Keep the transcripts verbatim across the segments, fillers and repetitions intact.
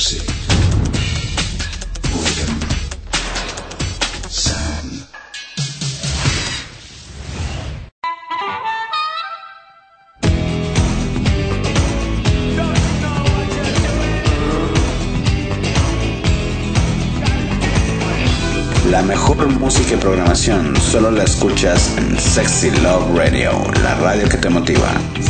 music, rhythm, sound. La mejor música y programación solo la escuchas en Sexy Love Radio, la radio que te motiva.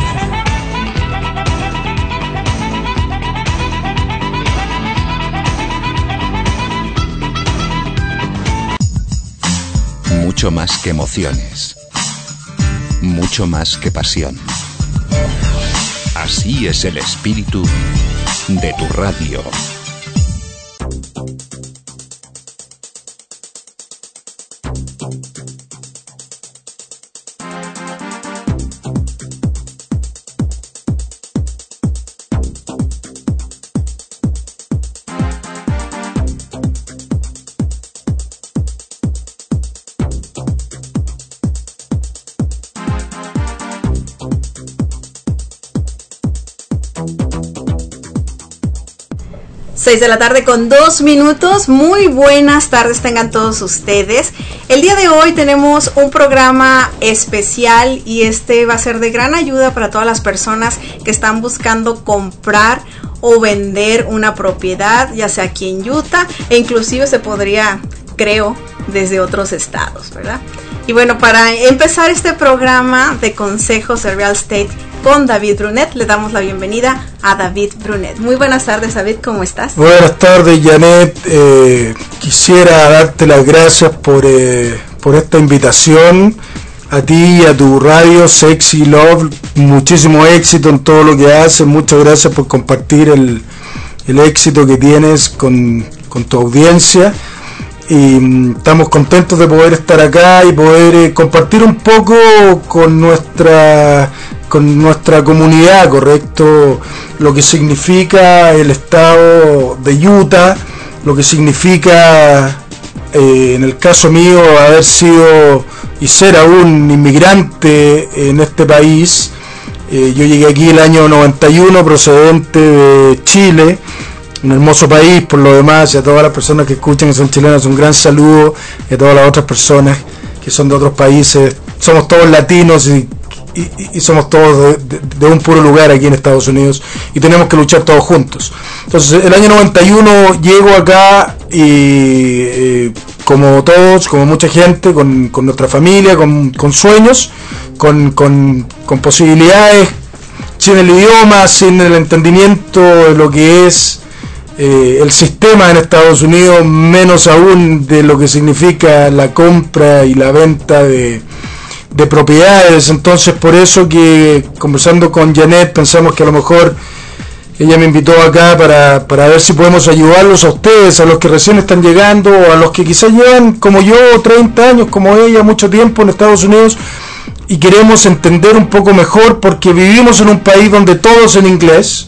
Mucho más que emociones, mucho más que pasión. Así es el espíritu de tu radio. seis de la tarde con dos minutos. Muy buenas tardes tengan todos ustedes. El día de hoy tenemos un programa especial y este va a ser de gran ayuda para todas las personas que están buscando comprar o vender una propiedad, ya sea aquí en Utah e inclusive se podría, creo, desde otros estados, ¿verdad? Y bueno, para empezar este programa de consejos de real estate con David Brunet, le damos la bienvenida a David Brunet. Muy buenas tardes, David, ¿cómo estás? Buenas tardes, Janet. Eh, quisiera darte las gracias por, eh, por esta invitación, a ti y a tu radio Sexy Love. Muchísimo éxito en todo lo que haces. Muchas gracias por compartir el, el éxito que tienes con, con tu audiencia. Y estamos contentos de poder estar acá y poder eh, compartir un poco con nuestra con nuestra comunidad, correcto, lo que significa el estado de Utah, lo que significa eh, en el caso mío haber sido y ser aún inmigrante en este país. Eh, yo llegué aquí el año noventa y uno procedente de Chile, un hermoso país por lo demás, y a todas las personas que escuchan que son chilenas un gran saludo, y a todas las otras personas que son de otros países. Somos todos latinos y, y, y somos todos de, de, de un puro lugar aquí en Estados Unidos y tenemos que luchar todos juntos. Entonces el año noventa y uno llego acá y eh, como todos, como mucha gente, con, con nuestra familia, con, con sueños, con, con, con posibilidades, sin el idioma, sin el entendimiento de lo que es Eh, el sistema en Estados Unidos, menos aún de lo que significa la compra y la venta de, de propiedades. Entonces por eso que conversando con Janet pensamos que a lo mejor ella me invitó acá para, para ver si podemos ayudarlos a ustedes, a los que recién están llegando, a los que quizás llevan como yo treinta años, como ella, mucho tiempo en Estados Unidos y queremos entender un poco mejor porque vivimos en un país donde todo es en inglés.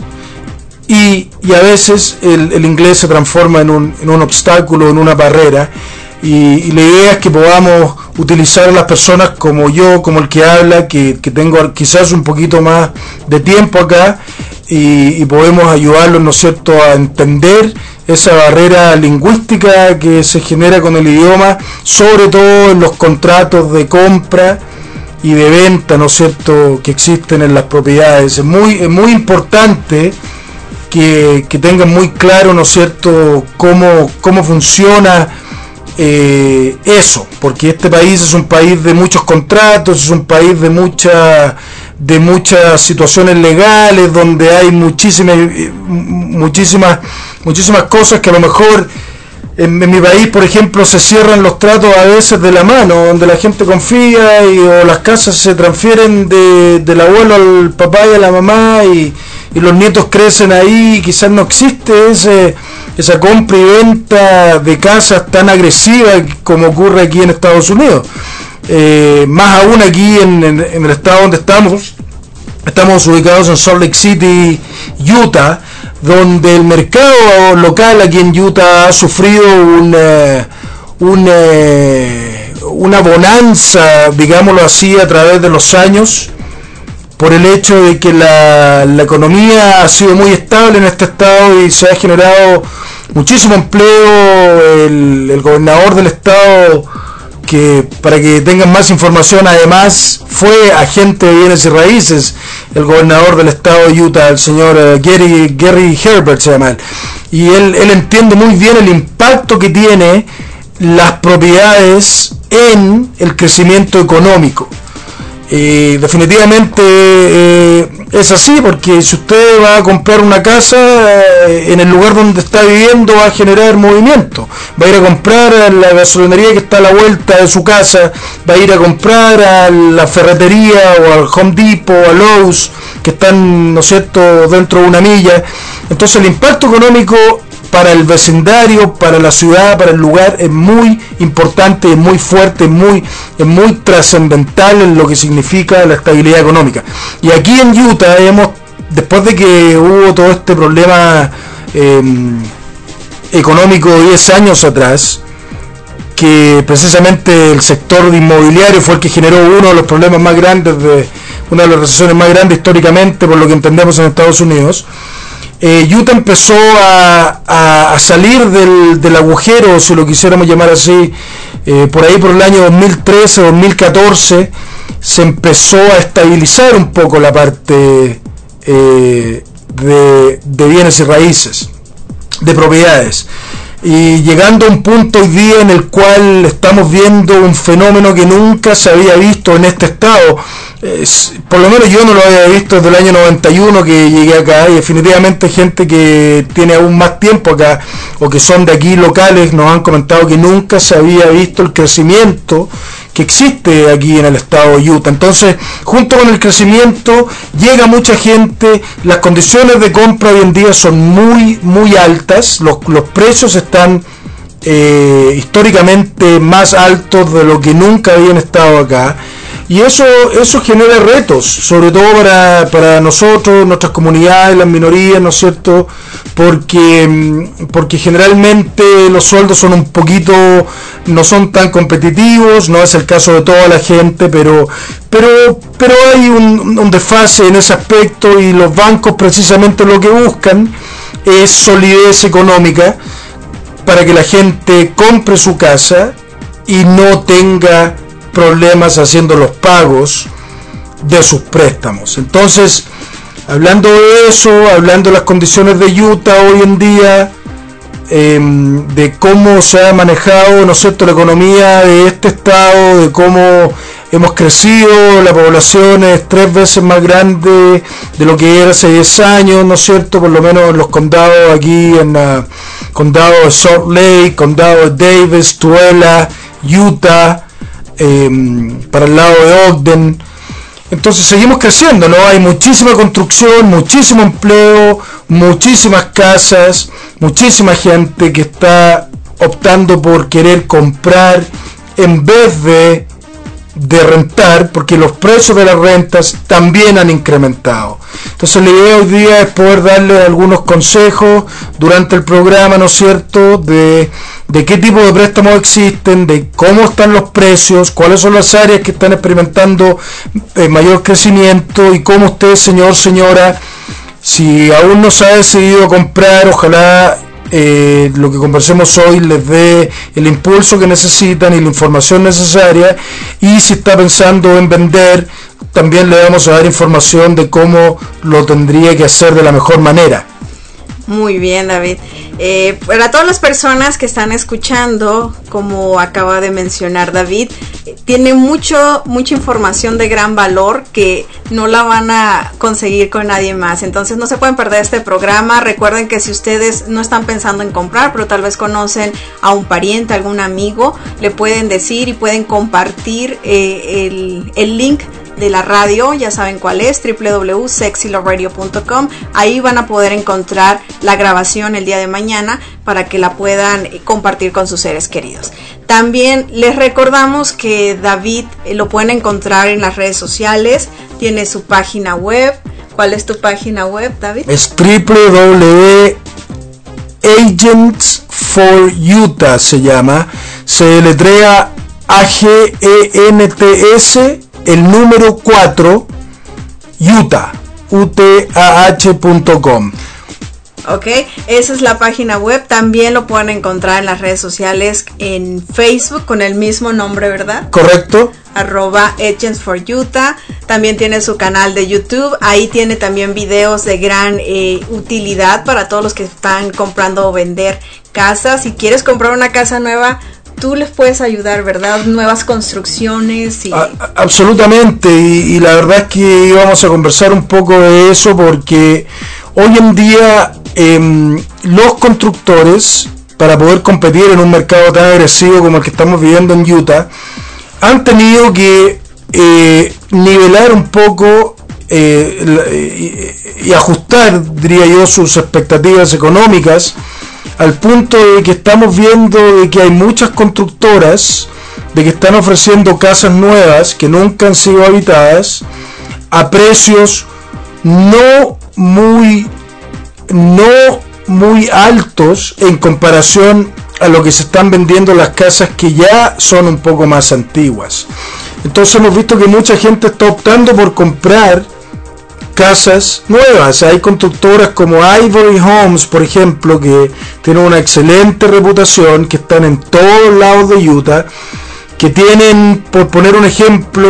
Y, y a veces el, el inglés se transforma en un, en un obstáculo, en una barrera, y, y la idea es que podamos utilizar a las personas como yo, como el que habla, que, que tengo quizás un poquito más de tiempo acá, y, y podemos ayudarlos, ¿no es cierto?, a entender esa barrera lingüística que se genera con el idioma, sobre todo en los contratos de compra y de venta, ¿no es cierto?, que existen en las propiedades. Es muy, es muy importante Que, que tengan muy claro, ¿no es cierto?, cómo, cómo funciona eh, eso, porque este país es un país de muchos contratos, es un país de mucha, de muchas situaciones legales, donde hay muchísimas, muchísimas, muchísimas cosas que a lo mejor en, en mi país, por ejemplo, se cierran los tratos a veces de la mano, donde la gente confía y o las casas se transfieren de, del abuelo al papá y a la mamá y y los nietos crecen ahí y quizás no existe ese, esa compra y venta de casas tan agresiva como ocurre aquí en Estados Unidos. Eh, más aún aquí en, en, en el estado donde estamos, estamos ubicados en Salt Lake City, Utah, donde el mercado local aquí en Utah ha sufrido una, una, una bonanza, digámoslo así, a través de los años. por el hecho de que la, la economía ha sido muy estable en este estado y se ha generado muchísimo empleo. El, el gobernador del estado, que para que tengan más información, además fue agente de bienes y raíces, el gobernador del estado de Utah, el señor uh, Gary, Gary Herbert se llama él, y él, él entiende muy bien el impacto que tiene las propiedades en el crecimiento económico. Eh, definitivamente eh, es así, porque si usted va a comprar una casa, eh, en el lugar donde está viviendo va a generar movimiento. Va a ir a comprar a la gasolinería que está a la vuelta de su casa, va a ir a comprar a la ferretería o al Home Depot o a Lowe's, que están, ¿no es cierto?, dentro de una milla. Entonces el impacto económico para el vecindario, para la ciudad, para el lugar, es muy importante, es muy fuerte, es muy, es muy trascendental en lo que significa la estabilidad económica. Y aquí en Utah hemos, después de que hubo todo este problema eh, económico diez años atrás, que precisamente el sector inmobiliario fue el que generó uno de los problemas más grandes, de una de las recesiones más grandes históricamente, por lo que entendemos en Estados Unidos. Eh, Utah empezó a, a, a salir del, del agujero, si lo quisiéramos llamar así, eh, por ahí por el año dos mil trece, dos mil catorce, se empezó a estabilizar un poco la parte eh, de, de bienes y raíces, de propiedades, y llegando a un punto hoy día en el cual estamos viendo un fenómeno que nunca se había visto en este estado. Es, por lo menos yo no lo había visto desde el año noventa y uno que llegué acá, y definitivamente gente que tiene aún más tiempo acá o que son de aquí locales nos han comentado que nunca se había visto el crecimiento que existe aquí en el estado de Utah. Entonces, junto con el crecimiento llega mucha gente, las condiciones de compra hoy en día son muy muy altas, los, los precios están eh, históricamente más altos de lo que nunca habían estado acá. Y eso eso genera retos, sobre todo para, para nosotros, nuestras comunidades, las minorías, ¿no es cierto? Porque, porque generalmente los sueldos son un poquito, no son tan competitivos, no es el caso de toda la gente, pero pero pero hay un, un desfase en ese aspecto, y los bancos precisamente lo que buscan es solidez económica para que la gente compre su casa y no tenga problemas haciendo los pagos de sus préstamos. Entonces, hablando de eso, hablando de las condiciones de Utah hoy en día, eh, de cómo se ha manejado, ¿no es cierto?, la economía de este estado, de cómo hemos crecido, la población es tres veces más grande de lo que era hace diez años, ¿no es cierto?, por lo menos en los condados aquí, en el condado de Salt Lake, condado de Davis, Tooele, Utah, Eh, para el lado de Ogden. Entonces seguimos creciendo, ¿no? Hay muchísima construcción, muchísimo empleo, muchísimas casas, muchísima gente que está optando por querer comprar en vez de de rentar, porque los precios de las rentas también han incrementado. Entonces la idea hoy día es poder darle algunos consejos durante el programa, ¿no es cierto?, de, de qué tipo de préstamos existen, de cómo están los precios, cuáles son las áreas que están experimentando eh, mayor crecimiento, y cómo usted, señor, señora, si aún no se ha decidido a comprar, ojalá Eh, lo que conversemos hoy les dé el impulso que necesitan y la información necesaria. Y si está pensando en vender, también le vamos a dar información de cómo lo tendría que hacer de la mejor manera. Muy bien, David. Eh, para todas las personas que están escuchando, como acaba de mencionar David, eh, tiene mucho mucha información de gran valor que no la van a conseguir con nadie más. Entonces no se pueden perder este programa. Recuerden que si ustedes no están pensando en comprar, pero tal vez conocen a un pariente, algún amigo, le pueden decir y pueden compartir eh, el, el link de la radio, ya saben cuál es, doble u doble u doble u punto sexy love radio punto com. Ahí van a poder encontrar la grabación el día de mañana para que la puedan compartir con sus seres queridos. También les recordamos que David eh, lo pueden encontrar en las redes sociales, tiene su página web. ¿Cuál es tu página web, David? Es doble u doble u doble u punto agents for utah, se llama, se deletrea A G E N T S, el número cuatro, Utah, U T A H punto com. Ok, esa es la página web. También lo pueden encontrar en las redes sociales, en Facebook con el mismo nombre, ¿verdad? Correcto. Arroba Agents for Utah. También tiene su canal de YouTube. Ahí tiene también videos de gran eh, utilidad para todos los que están comprando o vender casas. Si quieres comprar una casa nueva, tú les puedes ayudar, ¿verdad? Nuevas construcciones. Y... A, absolutamente. Y, y la verdad es que íbamos a conversar un poco de eso porque hoy en día eh, los constructores, para poder competir en un mercado tan agresivo como el que estamos viviendo en Utah, han tenido que eh, nivelar un poco eh, y, y ajustar, diría yo, sus expectativas económicas, al punto de que estamos viendo de que hay muchas constructoras de que están ofreciendo casas nuevas que nunca han sido habitadas a precios no muy no muy altos en comparación a lo que se están vendiendo las casas que ya son un poco más antiguas. Entonces hemos visto que mucha gente está optando por comprar casas nuevas. Hay constructoras como Ivory Homes, por ejemplo, que tienen una excelente reputación, que están en todos lados de Utah, que tienen, por poner un ejemplo,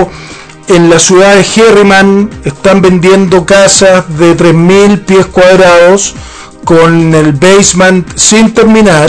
en la ciudad de Herriman están vendiendo casas de tres mil pies cuadrados con el basement sin terminar,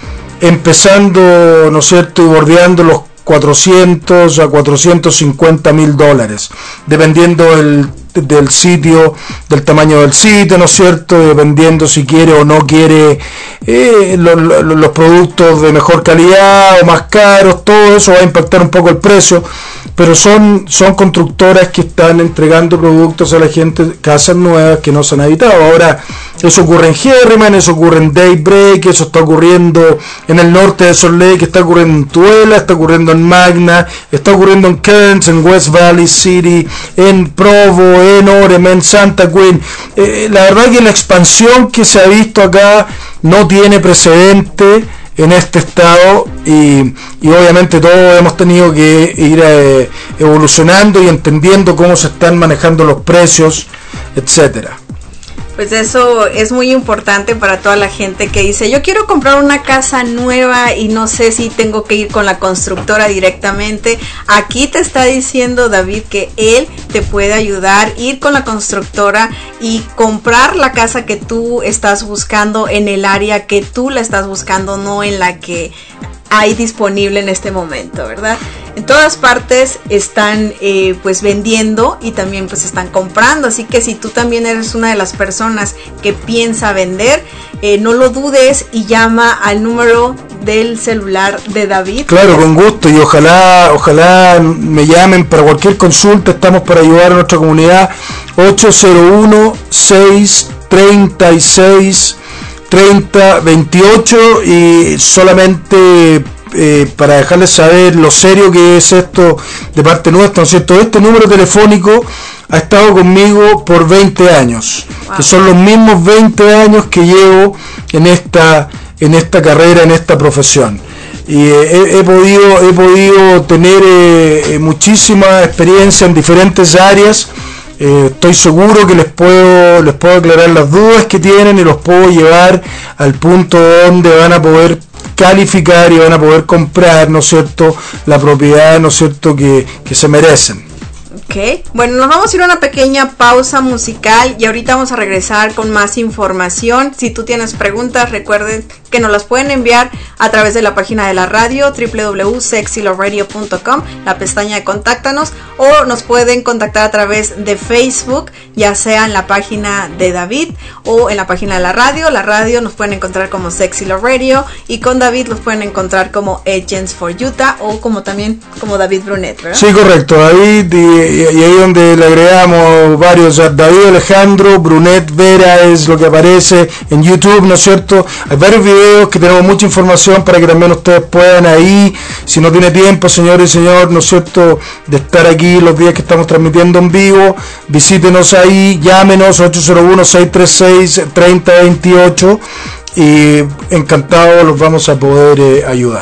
empezando, ¿no es cierto?, y bordeando los cuatrocientos a cuatrocientos cincuenta mil dólares, dependiendo del, del sitio, del tamaño del sitio, ¿no es cierto?, dependiendo si quiere o no quiere eh, lo, lo, los productos de mejor calidad o más caros. Todo eso va a impactar un poco el precio, pero son, son constructoras que están entregando productos a la gente, casas nuevas que no se han habitado. Ahora, eso ocurre en Herriman, eso ocurre en Daybreak, eso está ocurriendo en el norte de Salt Lake, está ocurriendo en Tuela, está ocurriendo en Magna, está ocurriendo en Kearns, en West Valley City, en Provo, en Orem, en Santa Queen. Eh, la verdad que la expansión que se ha visto acá no tiene precedente en este estado, y, y obviamente todos hemos tenido que ir eh, evolucionando y entendiendo cómo se están manejando los precios, etcétera. Pues eso es muy importante para toda la gente que dice, yo quiero comprar una casa nueva y no sé si tengo que ir con la constructora directamente. Aquí te está diciendo David que él te puede ayudar, ir con la constructora y comprar la casa que tú estás buscando en el área que tú la estás buscando, no en la que hay disponible en este momento, ¿verdad? En todas partes están eh, pues vendiendo y también pues están comprando, así que si tú también eres una de las personas que piensa vender, eh, no lo dudes y llama al número del celular de David. Claro, con gusto, y ojalá ojalá me llamen para cualquier consulta. Estamos para ayudar a nuestra comunidad. Ocho cero uno, seis tres seis, tres cero dos ocho, y solamente eh, para dejarles saber lo serio que es esto de parte nuestra, ¿no es cierto? Este número telefónico ha estado conmigo por veinte años, wow, que son los mismos veinte años que llevo en esta en esta carrera, en esta profesión, y eh, he, he podido he podido tener eh, muchísima experiencia en diferentes áreas. Eh, estoy seguro que les puedo les puedo aclarar las dudas que tienen y los puedo llevar al punto donde van a poder calificar y van a poder comprar, ¿no es cierto?, la propiedad, ¿no es cierto?, que, que se merecen. Ok, bueno, nos vamos a ir a una pequeña pausa musical y ahorita vamos a regresar con más información. Si tú tienes preguntas, recuerden que nos las pueden enviar a través de la página de la radio, doble u doble u doble u punto sexy love radio punto com, la pestaña de contáctanos, o nos pueden contactar a través de Facebook, ya sea en la página de David o en la página de la radio. La radio nos pueden encontrar como Sexy Love Radio, y con David los pueden encontrar como Agents for Utah o como también como David Brunet, ¿verdad? Sí, correcto, David, y, y ahí donde le agregamos varios, David Alejandro Brunet Vera es lo que aparece en YouTube, ¿no es cierto? Hay varios videos que tenemos mucha información para que también ustedes puedan ahí, si no tiene tiempo, señor y señor, ¿no es cierto?, de estar aquí los días que estamos transmitiendo en vivo, visítenos ahí, llámenos ocho cero uno, seis tres seis, tres cero dos ocho, y encantados los vamos a poder eh, ayudar.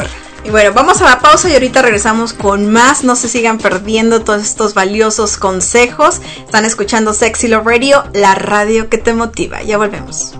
Y bueno, vamos a la pausa y ahorita regresamos con más. No se sigan perdiendo todos estos valiosos consejos. Están escuchando Sexy Love Radio, la radio que te motiva. Ya volvemos.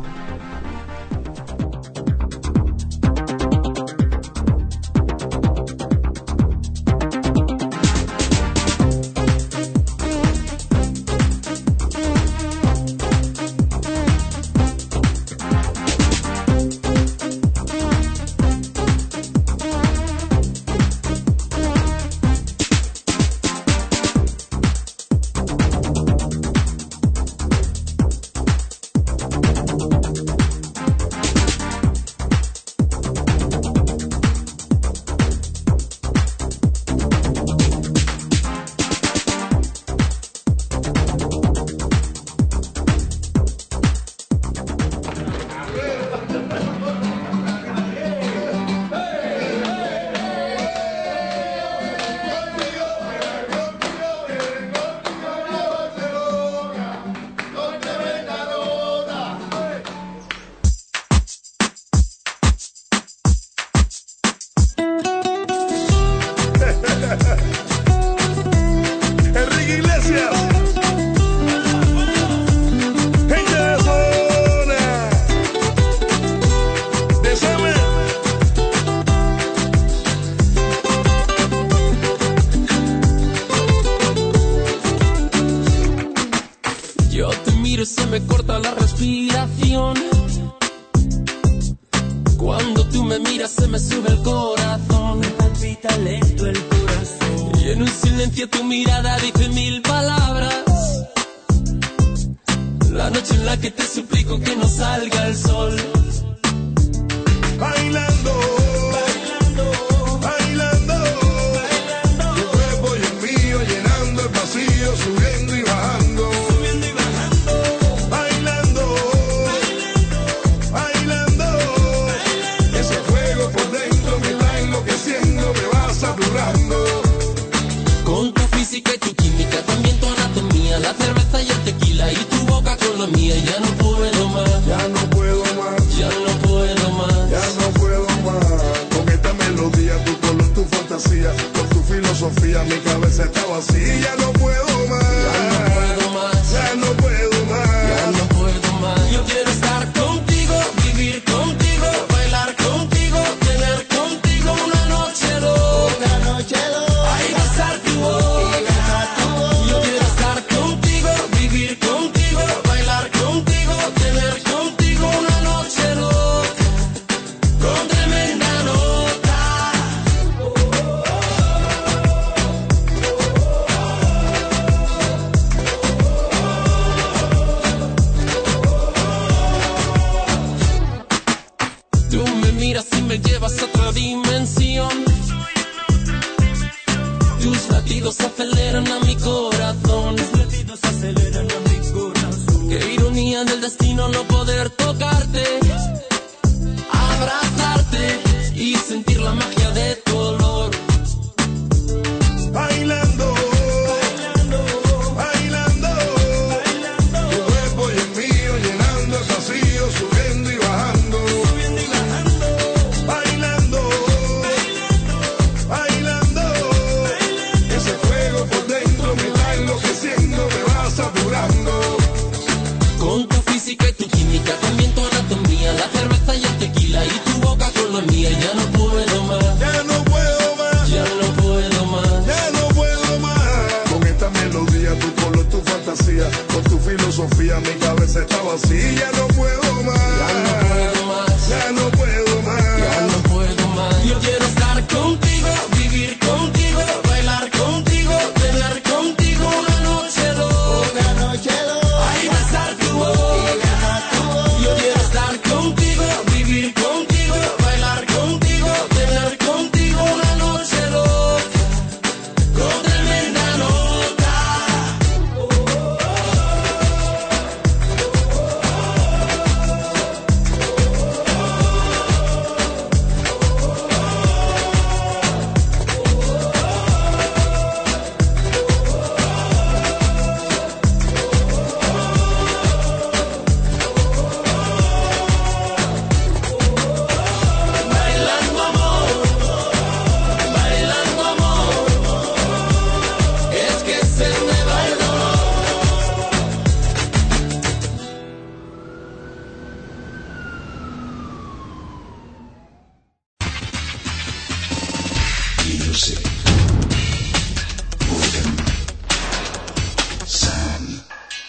Joseph, Odin, Sam.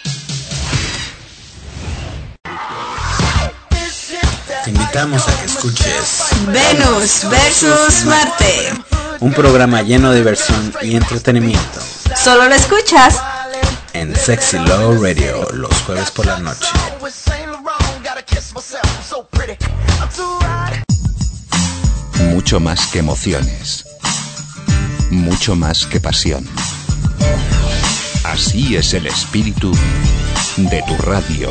Te invitamos a que escuches Venus versus Marte. un programa lleno de diversión y entretenimiento Solo lo escuchas en Sexy Love Radio los jueves por la noche. Mucho más que emociones. Mucho más que pasión. Así es el espíritu de tu radio.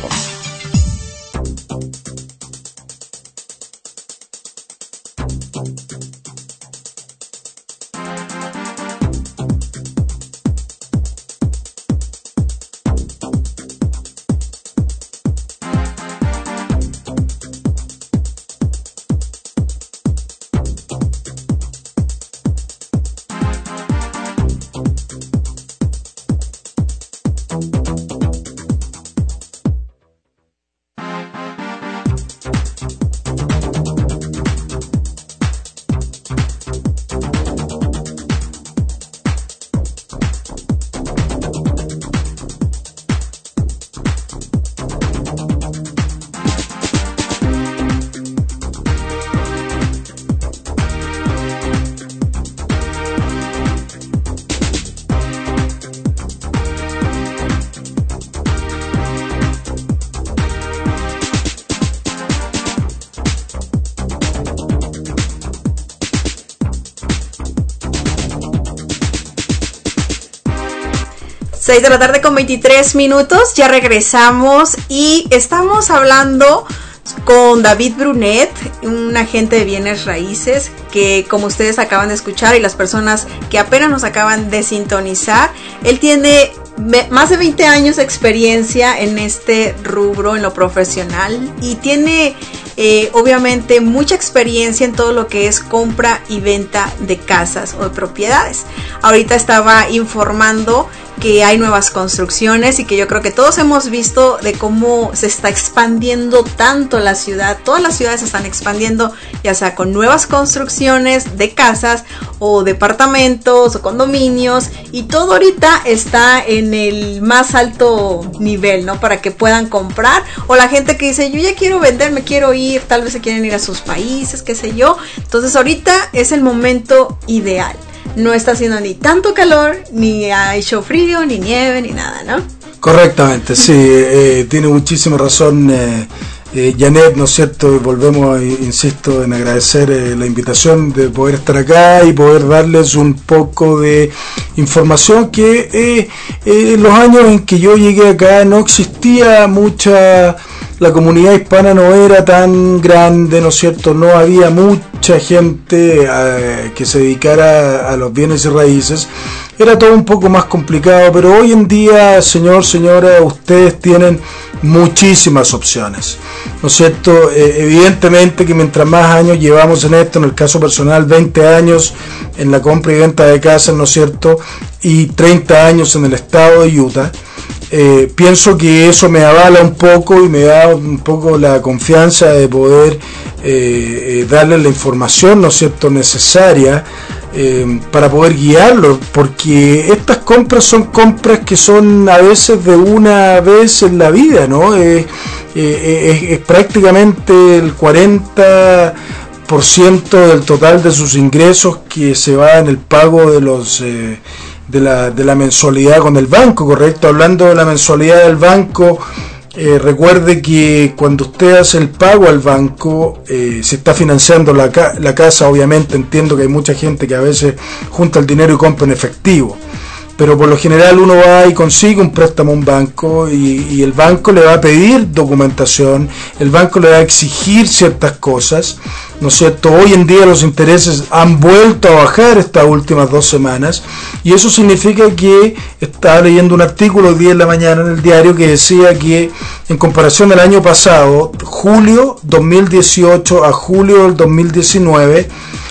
seis de la tarde con veintitrés minutos, ya regresamos y estamos hablando con David Brunet, un agente de bienes raíces que, como ustedes acaban de escuchar y las personas que apenas nos acaban de sintonizar, él tiene más de veinte años de experiencia en este rubro, en lo profesional, y tiene eh, obviamente mucha experiencia en todo lo que es compra y venta de casas o de propiedades. Ahorita estaba informando que hay nuevas construcciones y que yo creo que todos hemos visto de cómo se está expandiendo tanto la ciudad. Todas las ciudades se están expandiendo, ya sea con nuevas construcciones de casas o departamentos o condominios, y todo ahorita está en el más alto nivel, ¿no? Para que puedan comprar, o la gente que dice, yo ya quiero vender, me quiero ir, tal vez se quieren ir a sus países, qué sé yo. Entonces ahorita es el momento ideal. No está haciendo ni tanto calor, ni ha hecho frío, ni nieve, ni nada, ¿no? Correctamente, sí, eh, tiene muchísima razón eh, eh, Janet, ¿no es cierto? Y volvemos, insisto, en agradecer eh, la invitación de poder estar acá y poder darles un poco de información que eh, eh, en los años en que yo llegué acá no existía mucha... La comunidad hispana no era tan grande, ¿no es cierto? No había mucha gente eh, que se dedicara a los bienes y raíces. Era todo un poco más complicado, pero hoy en día, señor, señora, ustedes tienen muchísimas opciones, ¿no es cierto? Eh, evidentemente que mientras más años llevamos en esto, en el caso personal, veinte años en la compra y venta de casas, ¿no es cierto? Y treinta años en el estado de Utah. Eh, pienso que eso me avala un poco y me da un poco la confianza de poder eh, eh, darle la información, ¿no es cierto?, necesaria eh, para poder guiarlo, porque estas compras son compras que son a veces de una vez en la vida, ¿no? Eh, eh, es, es prácticamente el cuarenta por ciento del total de sus ingresos que se va en el pago de los... Eh, De la, de la mensualidad con el banco, ¿correcto? Hablando de la mensualidad del banco, eh, recuerde que cuando usted hace el pago al banco, eh, se está financiando la, ca- la casa. Obviamente entiendo que hay mucha gente que a veces junta el dinero y compra en efectivo, pero por lo general uno va y consigue un préstamo a un banco y, y el banco le va a pedir documentación, el banco le va a exigir ciertas cosas, ¿no es cierto? Hoy en día los intereses han vuelto a bajar estas últimas dos semanas y eso significa que estaba leyendo un artículo hoy día en la mañana en el diario que decía que en comparación al año pasado, julio dos mil dieciocho a julio del dos mil diecinueve,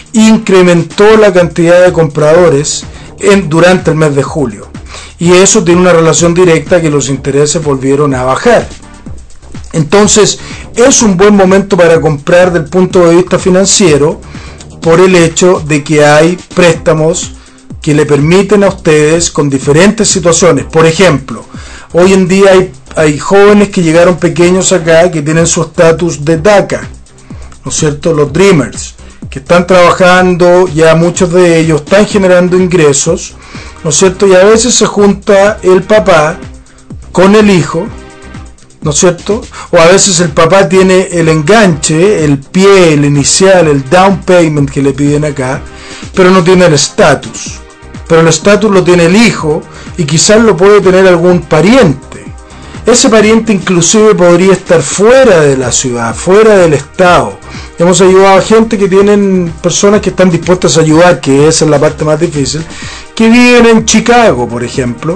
incrementó la cantidad de compradores en, durante el mes de julio, y eso tiene una relación directa que los intereses volvieron a bajar. Entonces es un buen momento para comprar del punto de vista financiero, por el hecho de que hay préstamos que le permiten a ustedes con diferentes situaciones. Por ejemplo, hoy en día hay, hay jóvenes que llegaron pequeños acá que tienen su estatus de DACA, ¿no es cierto? Los Dreamers, que están trabajando, ya muchos de ellos están generando ingresos, ¿no es cierto? Y a veces se junta el papá con el hijo, ¿no es cierto? O a veces el papá tiene el enganche, el pie, el inicial, el down payment que le piden acá, pero no tiene el estatus. Pero el estatus lo tiene el hijo y quizás lo puede tener algún pariente. Ese pariente inclusive podría estar fuera de la ciudad, fuera del estado. Hemos ayudado a gente que tienen personas que están dispuestas a ayudar, que esa es la parte más difícil, que viven en Chicago, por ejemplo.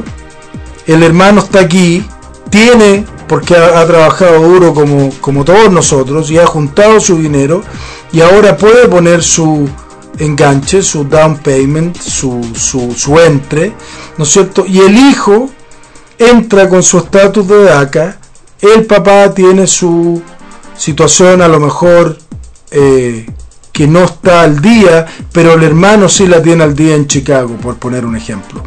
El hermano está aquí, tiene, porque ha, ha trabajado duro como, como todos nosotros, y ha juntado su dinero, y ahora puede poner su enganche, su down payment, su, su, su entre, ¿no es cierto? Y el hijo entra con su estatus de DACA, el papá tiene su situación a lo mejor eh, que no está al día, pero el hermano sí la tiene al día en Chicago, por poner un ejemplo.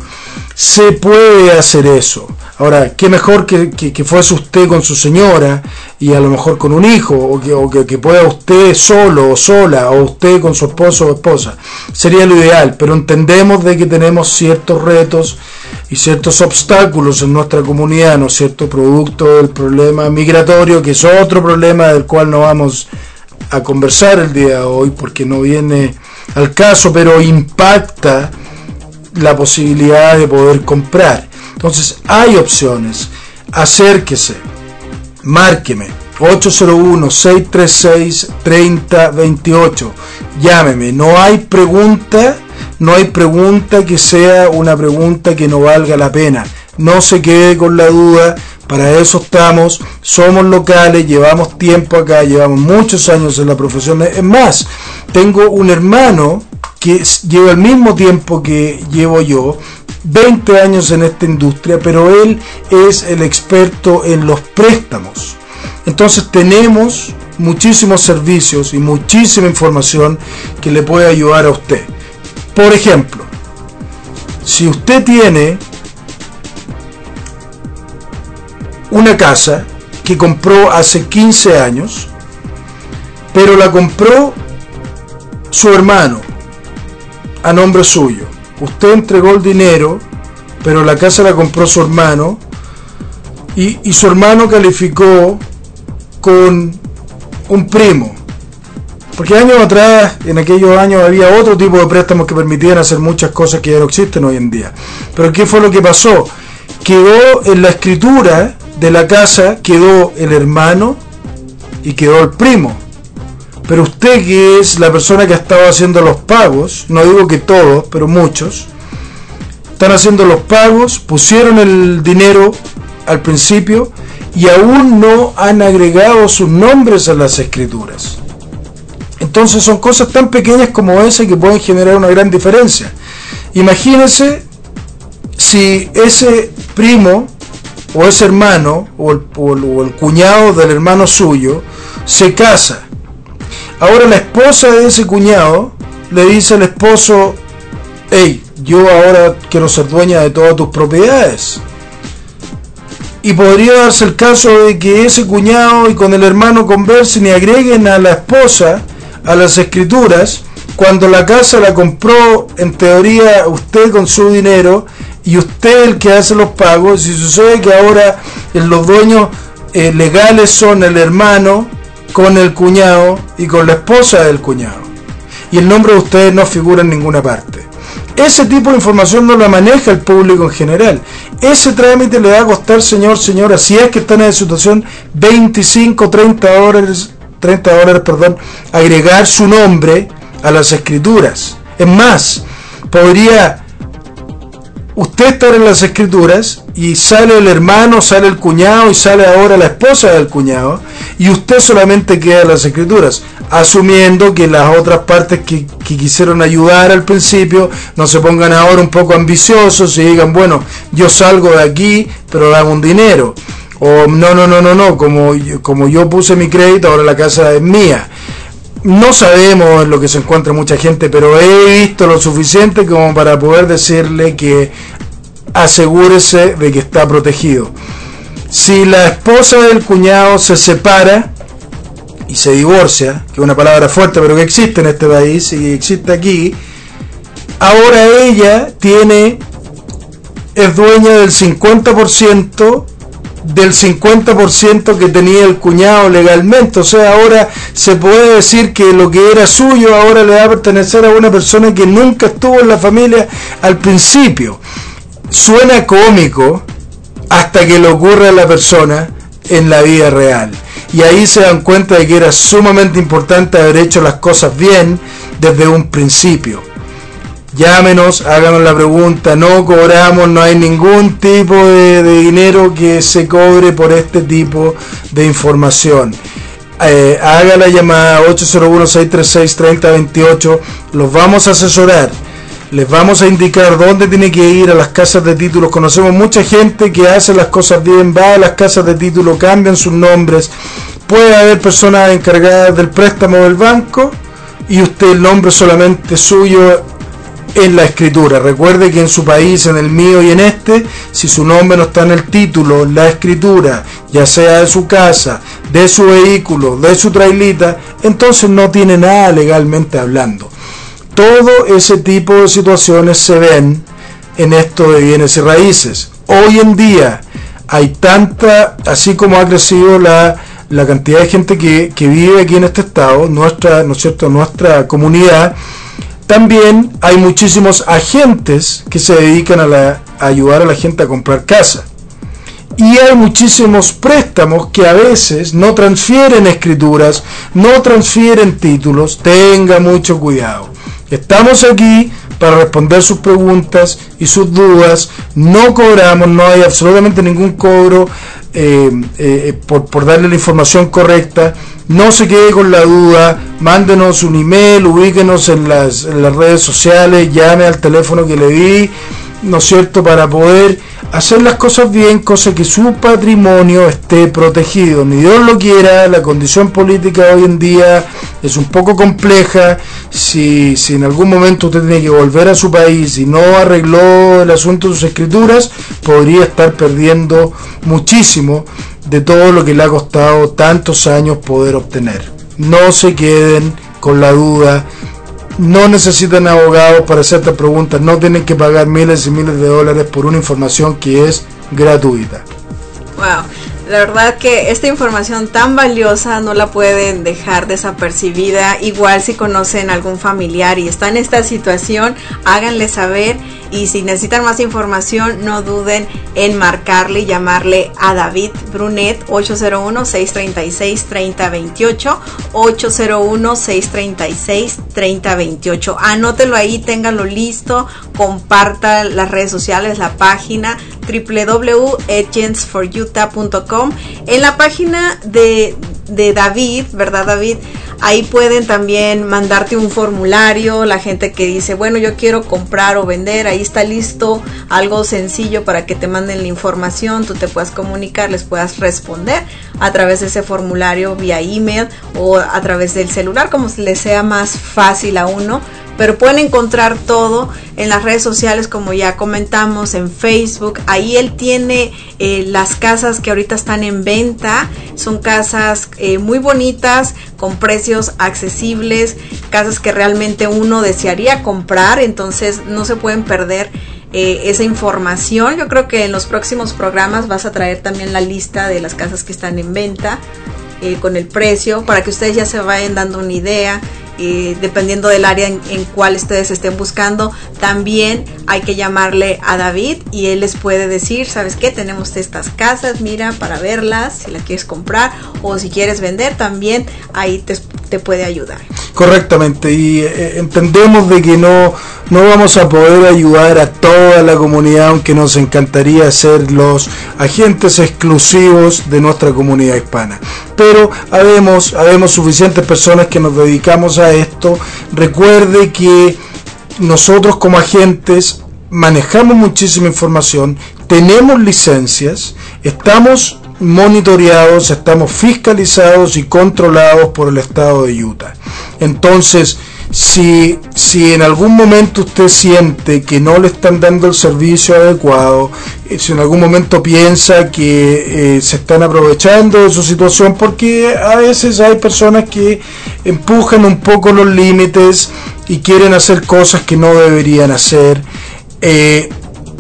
Se puede hacer eso. Ahora, qué mejor que, que, que fuese usted con su señora y a lo mejor con un hijo, o que, o que, que pueda usted solo o sola, o usted con su esposo o esposa. Sería lo ideal, pero entendemos de que tenemos ciertos retos y ciertos obstáculos en nuestra comunidad, ¿no es cierto? Producto del problema migratorio, que es otro problema del cual no vamos a conversar el día de hoy porque no viene al caso, pero impacta la posibilidad de poder comprar. Entonces hay opciones. Acérquese, márqueme ocho cero uno, seis tres seis, tres cero dos ocho, llámeme. No hay pregunta, no hay pregunta que sea una pregunta que no valga la pena. No se quede con la duda, para eso estamos, somos locales, llevamos tiempo acá, llevamos muchos años en la profesión. Es más, tengo un hermano que lleva el mismo tiempo que llevo yo, veinte años en esta industria, pero él es el experto en los préstamos. Entonces tenemos muchísimos servicios y muchísima información que le puede ayudar a usted. Por ejemplo, si usted tiene una casa que compró hace quince años, pero la compró su hermano a nombre suyo. Usted entregó el dinero, pero la casa la compró su hermano, y, y su hermano calificó con un primo. Porque años atrás, en aquellos años, había otro tipo de préstamos que permitían hacer muchas cosas que ya no existen hoy en día. Pero ¿qué fue lo que pasó? Quedó en la escritura de la casa, quedó el hermano y quedó el primo. Pero usted, que es la persona que ha estado haciendo los pagos, no digo que todos, pero muchos, están haciendo los pagos, pusieron el dinero al principio y aún no han agregado sus nombres a las escrituras. Entonces son cosas tan pequeñas como esa que pueden generar una gran diferencia. Imagínense si ese primo o ese hermano o el, o el, o el cuñado del hermano suyo se casa. Ahora la esposa de ese cuñado le dice al esposo: hey, yo ahora quiero ser dueña de todas tus propiedades. Y podría darse el caso de que ese cuñado y con el hermano conversen y agreguen a la esposa a las escrituras, cuando la casa la compró en teoría usted con su dinero y usted el que hace los pagos, y sucede que ahora los dueños eh, legales son el hermano con el cuñado y con la esposa del cuñado, y el nombre de ustedes no figura en ninguna parte. Ese tipo de información no la maneja el público en general. Ese trámite le va a costar, señor, señora, si es que están en esa situación, veinticinco, treinta dólares, treinta dólares, perdón, agregar su nombre a las escrituras. Es más, podría usted estar en las escrituras y sale el hermano, sale el cuñado y sale ahora la esposa del cuñado, y usted solamente queda en las escrituras, asumiendo que las otras partes que, que quisieron ayudar al principio no se pongan ahora un poco ambiciosos y digan: bueno, yo salgo de aquí pero dame un dinero, o no, no, no, no, no, como, como yo puse mi crédito, ahora la casa es mía. no sabemos en lo que se encuentra mucha gente, pero he visto lo suficiente como para poder decirle que asegúrese de que está protegido. Si la esposa del cuñado se separa y se divorcia, que es una palabra fuerte pero que existe en este país y existe aquí, ahora ella tiene es dueña del cincuenta por ciento del cincuenta por ciento que tenía el cuñado legalmente. O sea, ahora se puede decir que lo que era suyo ahora le va a pertenecer a una persona que nunca estuvo en la familia al principio. Suena cómico hasta que le ocurre a la persona en la vida real, y ahí se dan cuenta de que era sumamente importante haber hecho las cosas bien desde un principio. Llámenos, háganos la pregunta, no cobramos, no hay ningún tipo de, de dinero que se cobre por este tipo de información. Eh, haga la llamada ocho cero uno, seis tres seis, tres cero dos ocho, los vamos a asesorar, les vamos a indicar dónde tiene que ir a las casas de títulos. Conocemos mucha gente que hace las cosas bien, va a las casas de títulos, cambian sus nombres, puede haber personas encargadas del préstamo del banco y usted el nombre solamente suyo en la escritura. Recuerde que en su país, en el mío y en este, si su nombre no está en el título, la escritura, ya sea de su casa, de su vehículo, de su trailita, entonces no tiene nada legalmente hablando. Todo ese tipo de situaciones se ven en esto de bienes y raíces. Hoy en día hay tanta, así como ha crecido la, la cantidad de gente que, que vive aquí en este estado, nuestra, ¿no es cierto?, nuestra comunidad, también hay muchísimos agentes que se dedican a, la, a ayudar a la gente a comprar casa. Y hay muchísimos préstamos que a veces no transfieren escrituras, no transfieren títulos. Tenga mucho cuidado. Estamos aquí para responder sus preguntas y sus dudas. No cobramos, no hay absolutamente ningún cobro eh, eh, por, por darle la información correcta. No se quede con la duda, mándenos un email, ubíquenos en las, en las redes sociales, llame al teléfono que le di, ¿no es cierto?, para poder hacer las cosas bien, cosa que su patrimonio esté protegido. Ni Dios lo quiera, la condición política hoy en día es un poco compleja. Si, si en algún momento usted tiene que volver a su país y no arregló el asunto de sus escrituras, podría estar perdiendo muchísimo de todo lo que le ha costado tantos años poder obtener. No se queden con la duda. No necesitan abogados para hacer estas preguntas, no tienen que pagar miles y miles de dólares por una información que es gratuita. Wow, la verdad que esta información tan valiosa no la pueden dejar desapercibida. Igual si conocen algún familiar y está en esta situación, háganle saber, y si necesitan más información no duden en marcarle y llamarle a David Brunet ocho cero uno, seis tres seis, tres cero dos ocho, ocho cero uno, seis tres seis, tres cero dos ocho. Anótelo ahí, ténganlo listo, comparta las redes sociales, la página doble u doble u doble u punto agents for utah punto com. En la página de, de David, ¿verdad, David? Ahí pueden también mandarte un formulario, la gente que dice, bueno, yo quiero comprar o vender, ahí está listo, algo sencillo para que te manden la información, tú te puedas comunicar, les puedas responder a través de ese formulario vía email o a través del celular, como les sea más fácil a uno. Pero pueden encontrar todo en las redes sociales, como ya comentamos, en Facebook. Ahí él tiene eh, las casas que ahorita están en venta. Son casas eh, muy bonitas, con precios accesibles, casas que realmente uno desearía comprar. Entonces no se pueden perder eh, esa información. Yo creo que en los próximos programas vas a traer también la lista de las casas que están en venta eh, con el precio, para que ustedes ya se vayan dando una idea. Eh, dependiendo del área en, en cual ustedes estén buscando. También hay que llamarle a David y él les puede decir, ¿sabes qué? Tenemos estas casas, mira, para verlas, si la quieres comprar o si quieres vender, también ahí te, te puede ayudar. Correctamente, y eh, entendemos de que no, no vamos a poder ayudar a toda la comunidad, aunque nos encantaría ser los agentes exclusivos de nuestra comunidad hispana. Pero habemos, habemos suficientes personas que nos dedicamos a esto. Recuerde que nosotros como agentes manejamos muchísima información, tenemos licencias, estamos monitoreados, estamos fiscalizados y controlados por el estado de Utah. Entonces, si, si en algún momento usted siente que no le están dando el servicio adecuado, si en algún momento piensa que eh, se están aprovechando de su situación, porque a veces hay personas que empujan un poco los límites y quieren hacer cosas que no deberían hacer, eh,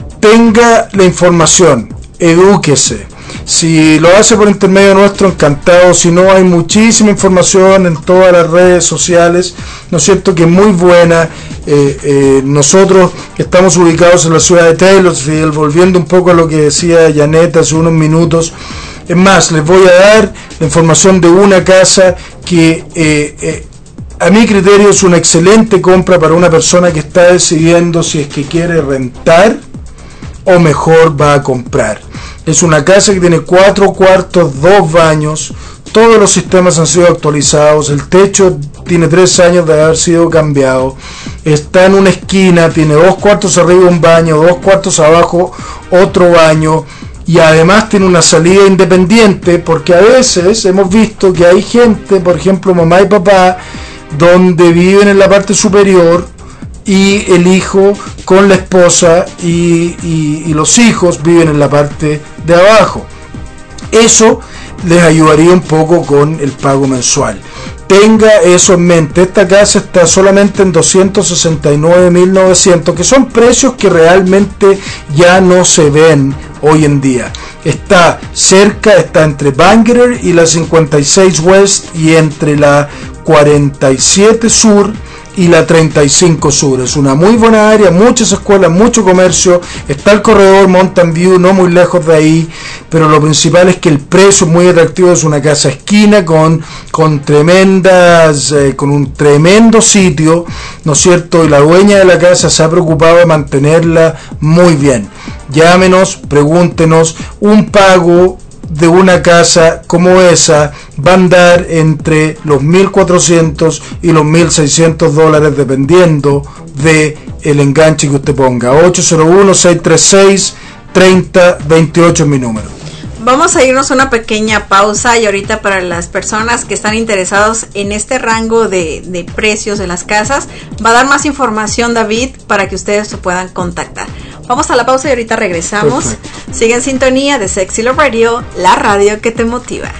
tenga la información, edúquese. Si lo hace por intermedio nuestro, encantado. Si no, hay muchísima información en todas las redes sociales, ¿no es cierto?, que es muy buena. Eh, eh, nosotros estamos ubicados en la ciudad de Taylorsville, volviendo un poco a lo que decía Janet hace unos minutos. Es más, les voy a dar la información de una casa que eh, eh, a mi criterio es una excelente compra para una persona que está decidiendo si es que quiere rentar o mejor va a comprar. Es una casa que tiene cuatro cuartos, dos baños, todos los sistemas han sido actualizados, el techo tiene tres años de haber sido cambiado, está en una esquina, tiene dos cuartos arriba un baño, dos cuartos abajo otro baño, y además tiene una salida independiente, porque a veces hemos visto que hay gente, por ejemplo mamá y papá, donde viven en la parte superior y el hijo con la esposa y, y, y los hijos viven en la parte de abajo. Eso les ayudaría un poco con el pago mensual. Tenga eso en mente. Esta casa está solamente en doscientos sesenta y nueve mil novecientos, que son precios que realmente ya no se ven hoy en día. Está cerca, está entre Bangerter y la cincuenta y seis West y entre la cuarenta y siete Sur y la treinta y cinco Sur. Es una muy buena área, muchas escuelas, mucho comercio, está el corredor Mountain View no muy lejos de ahí, pero lo principal es que el precio es muy atractivo. Es una casa esquina con, con tremendas, eh, con un tremendo sitio, ¿no es cierto? Y la dueña de la casa se ha preocupado de mantenerla muy bien. Llámenos, pregúntenos. Un pago de una casa como esa va a andar entre los mil cuatrocientos y los mil seiscientos dólares dependiendo de el enganche que usted ponga. Ocho cero uno, seis tres seis, tres cero dos ocho es mi número. Vamos a irnos a una pequeña pausa y ahorita para las personas que están interesados en este rango de, de precios de las casas, va a dar más información David para que ustedes se puedan contactar. Vamos a la pausa y ahorita regresamos. Perfecto. Sigue en sintonía de Sexy Love Radio, la radio que te motiva.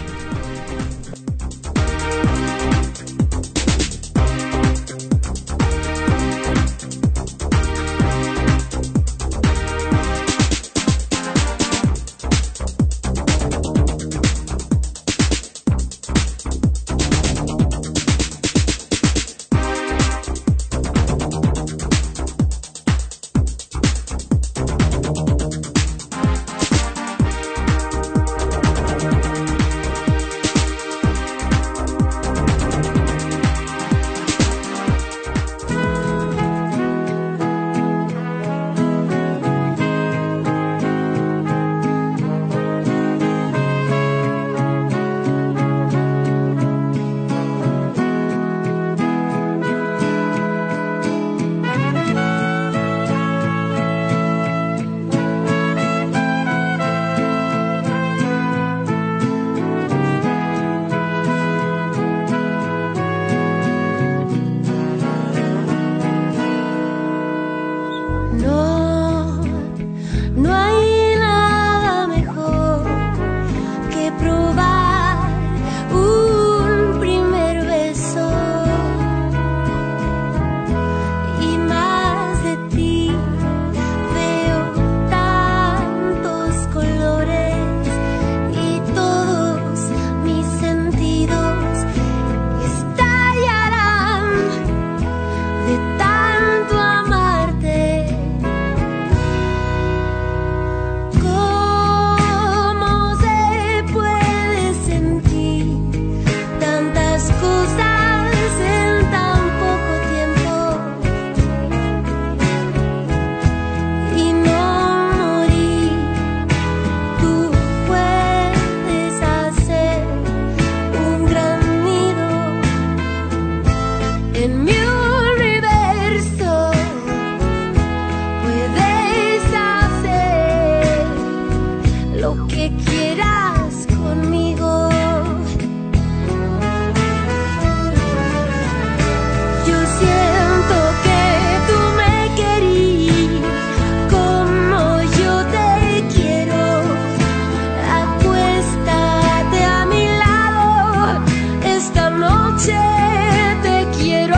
esta noche te quiero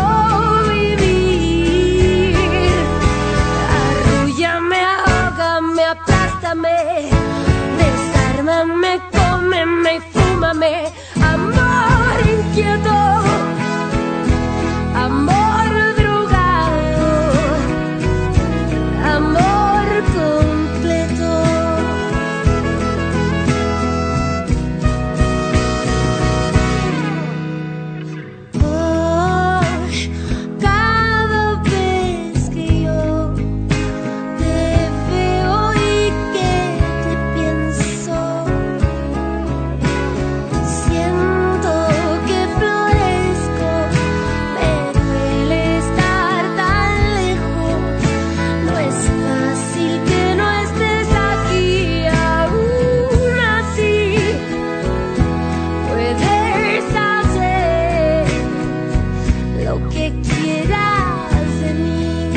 vivir. Arrúllame, ahógame, aplástame, desármame, cómeme y fúmame, amor inquieto, amor drogado, amor completo. Oh, cada vez que yo te veo y que te pienso, siento que florezco, me duele estar tan lejos, no es fácil que no estés aquí aún así, puedes hacer lo que quieras de mí.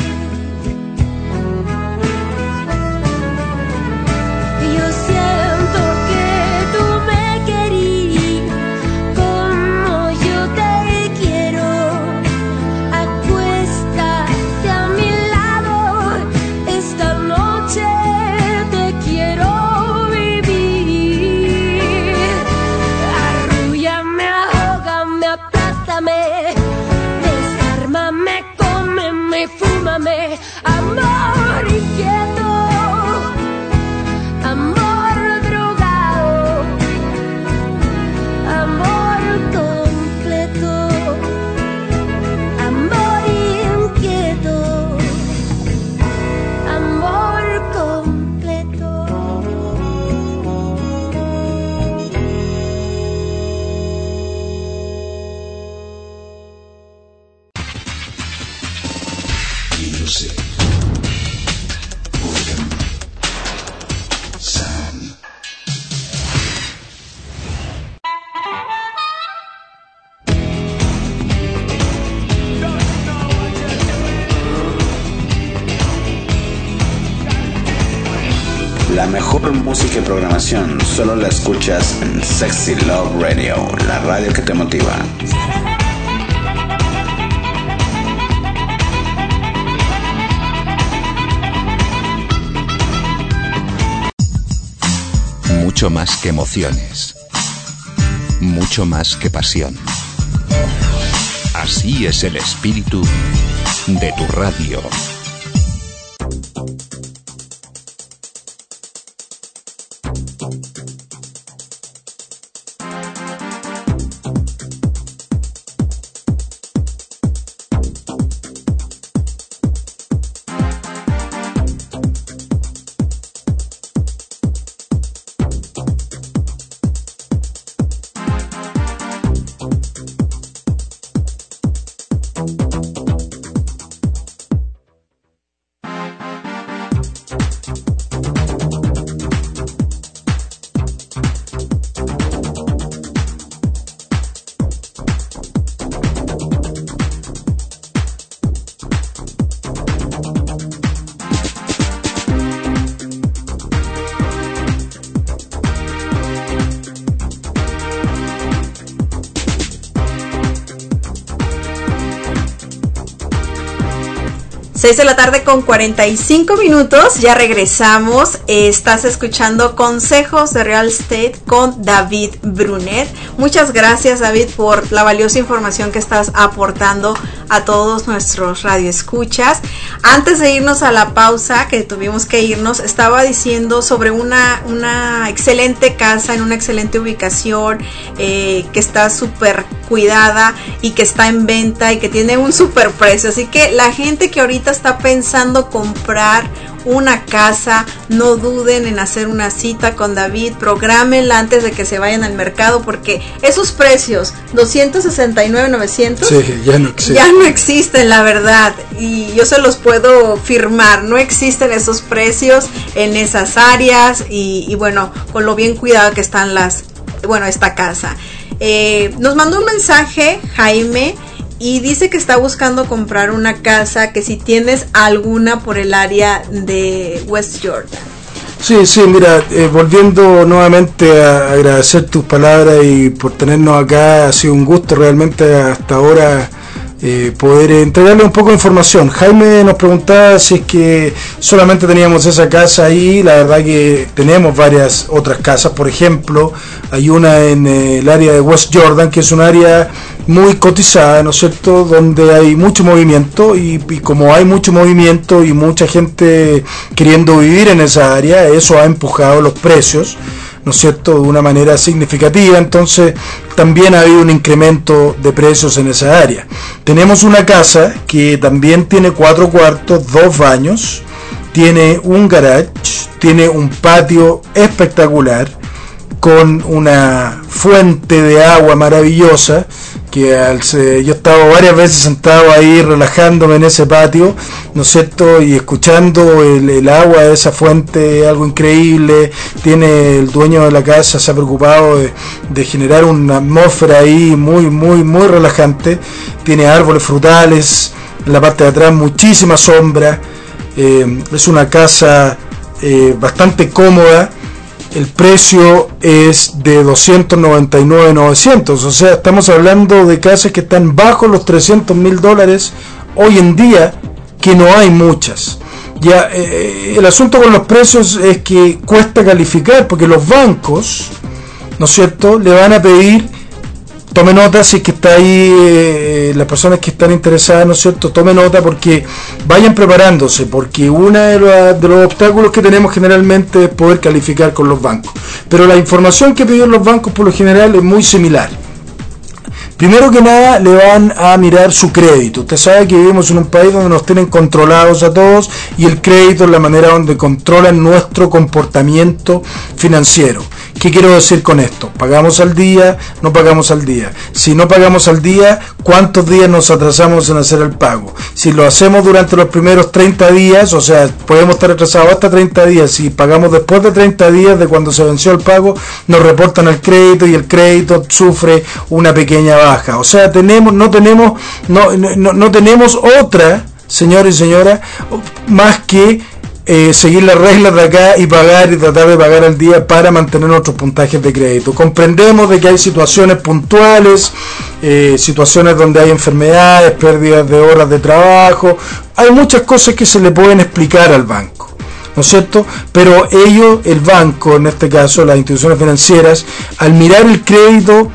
Yo siento que tú me querías como yo te quiero. Acuéstate a mi lado, esta noche te quiero vivir. Arrúllame, ahógame, aplástame, desármame, cómeme, fúmame, amor inquieto, amor drogado, amor completo, amor inquieto, amor completo. Music. Organ. Sound. La mejor música y programación solo la escuchas en Sexy Love Radio, la radio que te motiva. Mucho más que emociones. Mucho más que pasión. Así es el espíritu de tu radio. seis de la tarde con cuarenta y cinco minutos, ya regresamos. Estás escuchando Consejos de Real Estate con David Brunet. Muchas gracias, David, por la valiosa información que estás aportando a todos nuestros radioescuchas. Antes de irnos a la pausa, que tuvimos que irnos, estaba diciendo sobre una, una excelente casa en una excelente ubicación, eh, que está súper cuidada y que está en venta y que tiene un súper precio. Así que la gente que ahorita está pensando comprar una casa, no duden en hacer una cita con David, prográmenla antes de que se vayan al mercado, porque esos precios, doscientos sesenta y nueve mil novecientos, sí, ya no existen. Ya no existen, la verdad, y yo se los puedo firmar, no existen esos precios en esas áreas, y, y bueno, con lo bien cuidado que están las, bueno, esta casa. Eh, nos mandó un mensaje Jaime y dice que está buscando comprar una casa, que si tienes alguna por el área de West Jordan. Sí, sí, mira, eh, volviendo nuevamente a agradecer tus palabras y por tenernos acá, ha sido un gusto realmente hasta ahora eh, poder entregarle un poco de información. Jaime nos preguntaba si es que solamente teníamos esa casa ahí. La verdad que tenemos varias otras casas. Por ejemplo, hay una en eh, el área de West Jordan, que es un área muy cotizada, ¿no es cierto?, donde hay mucho movimiento y, y como hay mucho movimiento y mucha gente queriendo vivir en esa área, eso ha empujado los precios, ¿no es cierto?, de una manera significativa. Entonces también ha habido un incremento de precios en esa área. Tenemos una casa que también tiene cuatro cuartos, dos baños, tiene un garage, tiene un patio espectacular con una fuente de agua maravillosa, que al, se, yo estaba varias veces sentado ahí relajándome en ese patio, ¿no es cierto?, y escuchando el, el agua de esa fuente, algo increíble. Tiene el dueño de la casa, se ha preocupado de, de generar una atmósfera ahí muy, muy, muy relajante. Tiene árboles frutales, en la parte de atrás muchísima sombra, eh, es una casa eh, bastante cómoda. El precio es de doscientos noventa y nueve mil novecientos, o sea, estamos hablando de casas que están bajo los trescientos mil dólares hoy en día, que no hay muchas. Ya, eh, el asunto con los precios es que cuesta calificar, porque los bancos, ¿no es cierto?, le van a pedir, tome nota si es que está ahí, eh, las personas que están interesadas, ¿no es cierto?, tome nota, porque vayan preparándose, porque uno de, de los obstáculos que tenemos generalmente es poder calificar con los bancos. Pero la información que piden los bancos por lo general es muy similar. Primero que nada, le van a mirar su crédito. Usted sabe que vivimos en un país donde nos tienen controlados a todos, y el crédito es la manera donde controlan nuestro comportamiento financiero. ¿Qué quiero decir con esto? ¿Pagamos al día? ¿No pagamos al día? Si no pagamos al día, ¿cuántos días nos atrasamos en hacer el pago? Si lo hacemos durante los primeros treinta días, o sea, podemos estar atrasados hasta treinta días. Si pagamos después de treinta días de cuando se venció el pago, nos reportan el crédito y el crédito sufre una pequeña baja. O sea, tenemos, no tenemos, no, no, no tenemos otra, señores y señoras, más que Eh, seguir las reglas de acá y pagar y tratar de pagar al día para mantener nuestros puntajes de crédito. Comprendemos de que hay situaciones puntuales, eh, situaciones donde hay enfermedades, pérdidas de horas de trabajo, hay muchas cosas que se le pueden explicar al banco, ¿no es cierto? Pero ellos, el banco, en este caso las instituciones financieras, al mirar el crédito,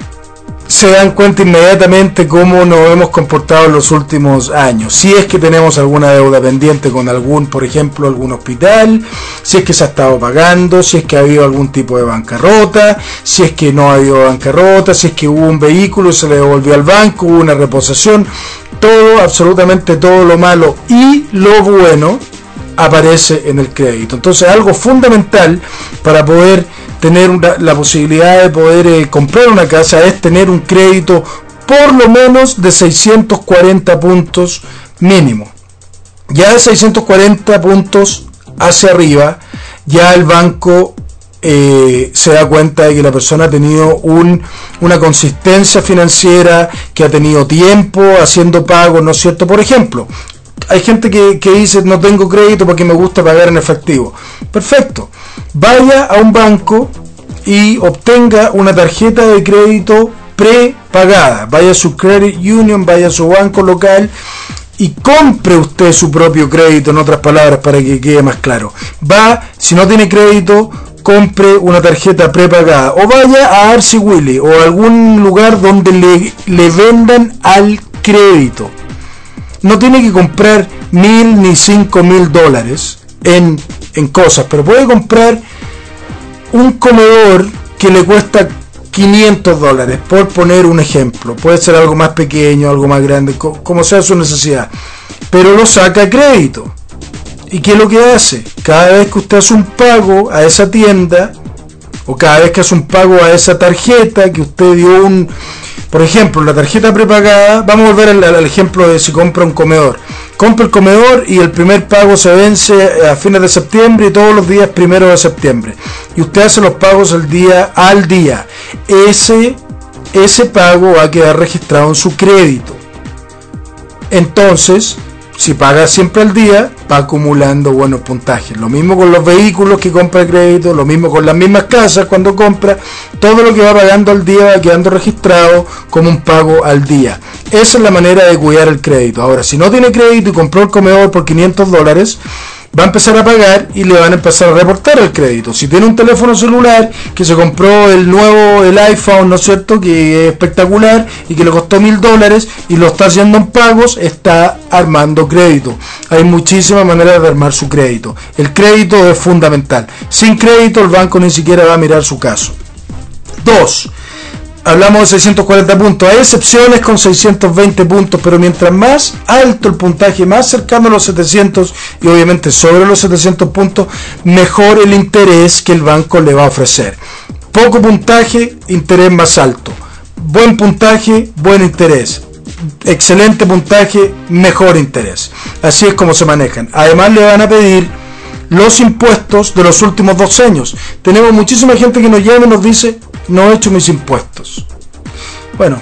se dan cuenta inmediatamente cómo nos hemos comportado en los últimos años. Si es que tenemos alguna deuda pendiente con algún, por ejemplo, algún hospital, si es que se ha estado pagando, si es que ha habido algún tipo de bancarrota, si es que no ha habido bancarrota, si es que hubo un vehículo y se le devolvió al banco, hubo una reposición, todo, absolutamente todo lo malo y lo bueno aparece en el crédito. Entonces, algo fundamental para poder tener una, la posibilidad de poder eh, comprar una casa es tener un crédito por lo menos de seiscientos cuarenta puntos mínimo. Ya de seiscientos cuarenta puntos hacia arriba, ya el banco eh, se da cuenta de que la persona ha tenido un, una consistencia financiera, que ha tenido tiempo haciendo pagos, ¿no es cierto? Por ejemplo, hay gente que, que dice no tengo crédito porque me gusta pagar en efectivo. Perfecto. Vaya a un banco y obtenga una tarjeta de crédito prepagada. Vaya a su credit union, vaya a su banco local y compre usted su propio crédito, en otras palabras, para que quede más claro. Va, si no tiene crédito, compre una tarjeta prepagada o vaya a Arcy Willy o a algún lugar donde le, le vendan al crédito. No tiene que comprar mil ni cinco mil dólares en, en cosas, pero puede comprar un comedor que le cuesta quinientos dólares, por poner un ejemplo. Puede ser algo más pequeño, algo más grande, como sea su necesidad, pero lo saca a crédito. ¿Y qué es lo que hace? Cada vez que usted hace un pago a esa tienda, o cada vez que hace un pago a esa tarjeta que usted dio un... Por ejemplo, la tarjeta prepagada, vamos a volver al, al ejemplo de si compra un comedor. Compra el comedor y el primer pago se vence a fines de septiembre y todos los días primero de septiembre. Y usted hace los pagos el día al día. Ese, ese pago va a quedar registrado en su crédito. Entonces, si paga siempre al día, va acumulando buenos puntajes. Lo mismo con los vehículos que compra a crédito, lo mismo con las mismas casas cuando compra. Todo lo que va pagando al día va quedando registrado como un pago al día. Esa es la manera de cuidar el crédito. Ahora, si no tiene crédito y compró el comedor por quinientos dólares, va a empezar a pagar y le van a empezar a reportar el crédito. Si tiene un teléfono celular que se compró el nuevo, el iPhone, ¿no es cierto?, que es espectacular y que le costó mil dólares y lo está haciendo en pagos, está armando crédito. Hay muchísimas maneras de armar su crédito. El crédito es fundamental. Sin crédito el banco ni siquiera va a mirar su caso. Dos. Hablamos de seiscientos cuarenta puntos, hay excepciones con seiscientos veinte puntos, pero mientras más alto el puntaje, más cercano a los setecientos y obviamente sobre los setecientos puntos, mejor el interés que el banco le va a ofrecer. Poco puntaje, interés más alto. Buen puntaje, buen interés. Excelente puntaje, mejor interés. Así es como se manejan. Además le van a pedir los impuestos de los últimos dos años. Tenemos muchísima gente que nos llama y nos dice: no he hecho mis impuestos. Bueno,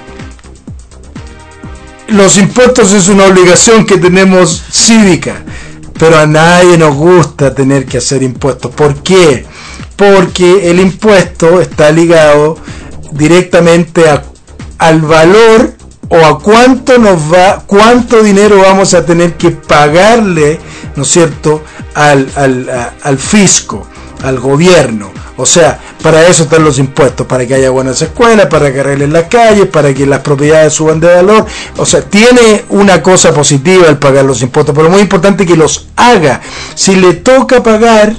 los impuestos es una obligación que tenemos cívica, pero a nadie nos gusta tener que hacer impuestos. ¿Por qué? Porque el impuesto está ligado directamente a, al valor o a cuánto nos va, cuánto dinero vamos a tener que pagarle, ¿no es cierto?, al, al, a, al fisco, al gobierno. O sea, para eso están los impuestos, para que haya buenas escuelas, para que arreglen las calles, para que las propiedades suban de valor. O sea, tiene una cosa positiva el pagar los impuestos, pero es muy importante que los haga. Si le toca pagar,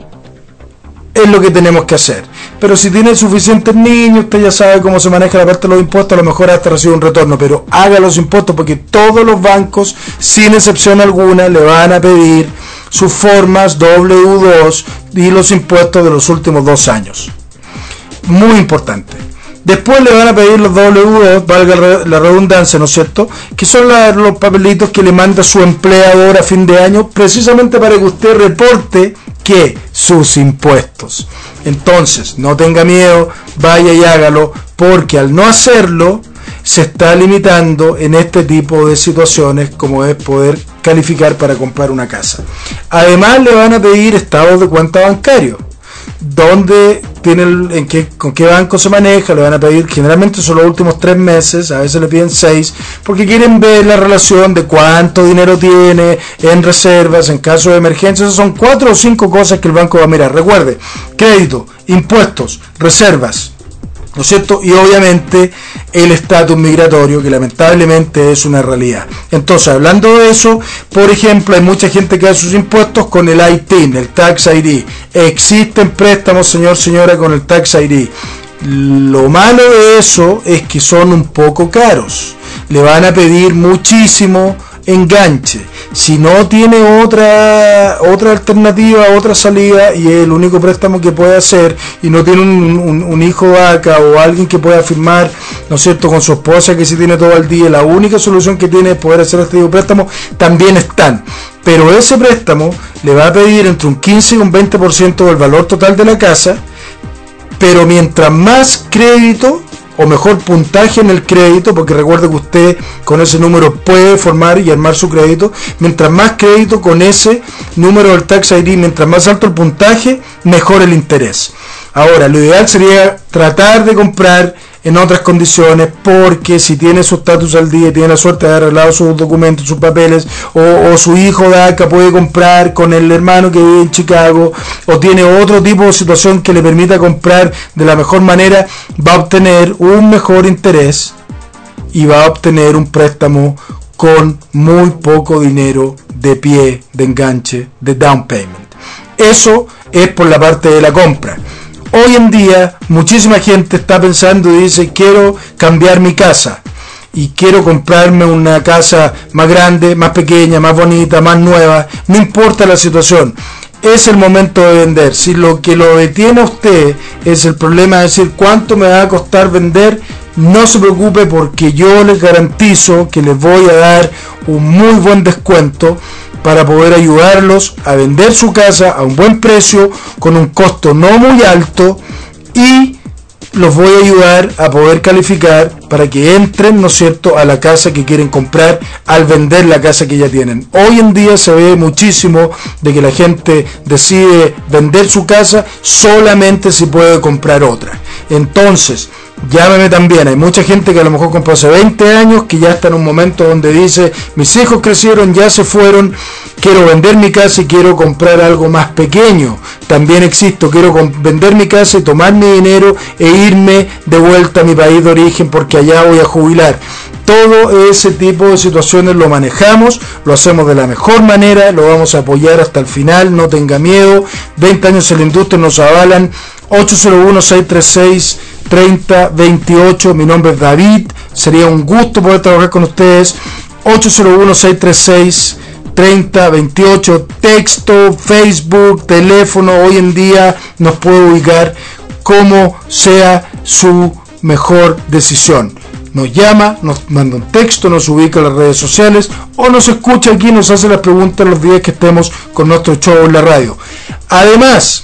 es lo que tenemos que hacer. Pero si tiene suficientes niños, usted ya sabe cómo se maneja la parte de los impuestos, a lo mejor hasta recibe un retorno, pero haga los impuestos, porque todos los bancos, sin excepción alguna, le van a pedir sus formas doble u dos y los impuestos de los últimos dos años. Muy importante. Después le van a pedir los doble u dos, valga la redundancia, ¿no es cierto?, que son la, los papelitos que le manda su empleador a fin de año, precisamente para que usted reporte que sus impuestos. Entonces, no tenga miedo, vaya y hágalo, porque al no hacerlo, se está limitando en este tipo de situaciones, como es poder calificar para comprar una casa. Además, le van a pedir estados de cuenta bancario, dónde tiene el, en qué, con qué banco se maneja. Le van a pedir, generalmente son los últimos tres meses, a veces le piden seis, porque quieren ver la relación de cuánto dinero tiene en reservas, en caso de emergencia. Esas son cuatro o cinco cosas que el banco va a mirar. Recuerde: crédito, impuestos, reservas, ¿no es cierto?, y obviamente el estatus migratorio, que lamentablemente es una realidad. Entonces, hablando de eso, por ejemplo, hay mucha gente que hace sus impuestos con el I T I N, el Tax I D. Existen préstamos, señor, señora, con el Tax I D. Lo malo de eso es que son un poco caros. Le van a pedir muchísimo enganche. Si no tiene otra otra alternativa, otra salida, y es el único préstamo que puede hacer, y no tiene un, un, un hijo vaca o alguien que pueda firmar, ¿no es cierto?, con su esposa, que si tiene todo al día, la única solución que tiene es poder hacer este tipo de préstamo, también están. Pero ese préstamo le va a pedir entre un quince y un veinte por ciento del valor total de la casa, pero mientras más crédito, o mejor puntaje en el crédito, porque recuerde que usted con ese número puede formar y armar su crédito, mientras más crédito con ese número del Tax I D, mientras más alto el puntaje, mejor el interés. Ahora, lo ideal sería tratar de comprar en otras condiciones, porque si tiene su estatus al día, tiene la suerte de haber arreglado sus documentos, sus papeles, o, o su hijo de acá puede comprar con el hermano que vive en Chicago, o tiene otro tipo de situación que le permita comprar de la mejor manera, va a obtener un mejor interés y va a obtener un préstamo con muy poco dinero de pie, de enganche, de down payment. Eso es por la parte de la compra. Hoy en día muchísima gente está pensando y dice: quiero cambiar mi casa y quiero comprarme una casa más grande, más pequeña, más bonita, más nueva. No importa la situación, es el momento de vender. Si lo que lo detiene a usted es el problema de decir cuánto me va a costar vender, no se preocupe, porque yo les garantizo que les voy a dar un muy buen descuento para poder ayudarlos a vender su casa a un buen precio, con un costo no muy alto, y los voy a ayudar a poder calificar para que entren, ¿no es cierto?, a la casa que quieren comprar al vender la casa que ya tienen. Hoy en día se ve muchísimo de que la gente decide vender su casa solamente si puede comprar otra. Entonces, llámeme también. Hay mucha gente que a lo mejor compró hace veinte años, que ya está en un momento donde dice, mis hijos crecieron, ya se fueron, quiero vender mi casa y quiero comprar algo más pequeño. También existo, quiero vender mi casa y tomar mi dinero e irme de vuelta a mi país de origen porque allá voy a jubilar. Todo ese tipo de situaciones lo manejamos, lo hacemos de la mejor manera, lo vamos a apoyar hasta el final, no tenga miedo. veinte años en la industria nos avalan. Ocho cero uno, seis tres seis, tres cero dos ocho. Mi nombre es David, sería un gusto poder trabajar con ustedes. Ocho cero uno, seis tres seis, tres cero dos ocho. Texto, Facebook, teléfono. Hoy en día nos puede ubicar como sea su mejor decisión. Nos llama, nos manda un texto, nos ubica en las redes sociales o nos escucha aquí y nos hace las preguntas los días que estemos con nuestro show en la radio. Además,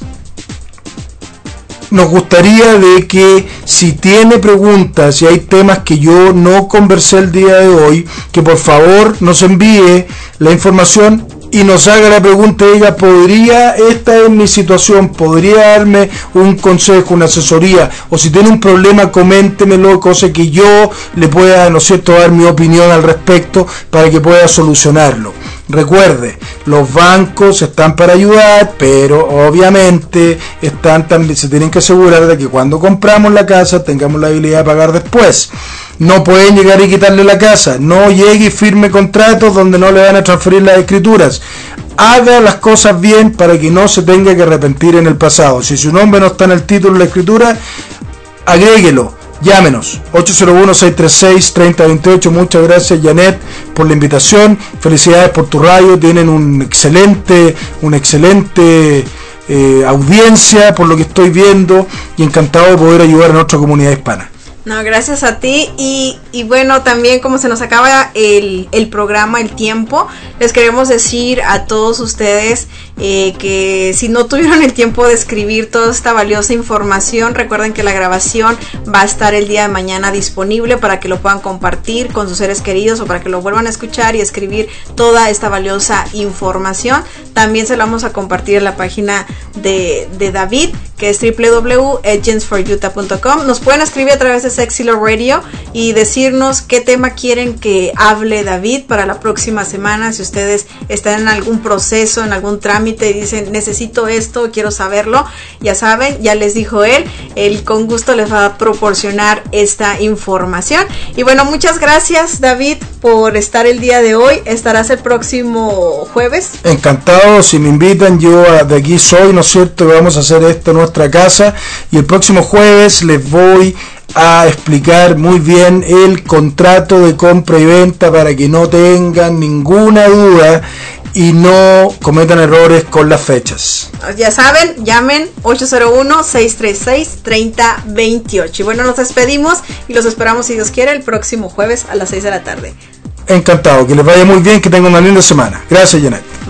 nos gustaría de que si tiene preguntas, si hay temas que yo no conversé el día de hoy, que por favor nos envíe la información y nos haga la pregunta. Ella, ¿podría, esta es mi situación, podría darme un consejo, una asesoría? O si tiene un problema, coméntemelo, cosa que yo le pueda, ¿no es cierto?, dar mi opinión al respecto para que pueda solucionarlo. Recuerde, los bancos están para ayudar, pero obviamente están también, se tienen que asegurar de que cuando compramos la casa tengamos la habilidad de pagar después. No pueden llegar y quitarle la casa. No llegue y firme contratos donde no le van a transferir las escrituras. Haga las cosas bien para que no se tenga que arrepentir en el pasado. Si su nombre no está en el título de la escritura, agréguelo. Llámenos, ocho cero uno, seis tres seis, tres cero dos ocho. Muchas gracias, Janet, por la invitación. Felicidades por tu radio. Tienen un excelente, un excelente eh, audiencia por lo que estoy viendo, y encantado de poder ayudar a nuestra comunidad hispana. No, gracias a ti. Y, y bueno, también como se nos acaba el, el programa, el tiempo, les queremos decir a todos ustedes eh, que si no tuvieron el tiempo de escribir toda esta valiosa información, recuerden que la grabación va a estar el día de mañana disponible para que lo puedan compartir con sus seres queridos o para que lo vuelvan a escuchar y escribir toda esta valiosa información. También se la vamos a compartir en la página de, de David, que es doble u doble u doble u punto agents for utah punto com. Nos pueden escribir a través de Sexy Love Radio y decirnos qué tema quieren que hable David para la próxima semana. Si ustedes están en algún proceso, en algún trámite y dicen, necesito esto, quiero saberlo, ya saben, ya les dijo él, él con gusto les va a proporcionar esta información. Y bueno, muchas gracias, David, por estar el día de hoy. Estarás el próximo jueves. Encantado, si me invitan, yo de aquí soy, ¿no es cierto? Vamos a hacer esto en nuestra casa, y el próximo jueves les voy a explicar muy bien el contrato de compra y venta para que no tengan ninguna duda y no cometan errores con las fechas. Ya saben, llamen ocho cero uno, seis tres seis, tres cero dos ocho. Y bueno, nos despedimos y los esperamos, si Dios quiere, el próximo jueves a las seis de la tarde. Encantado, que les vaya muy bien, que tengan una linda semana. Gracias, Janet.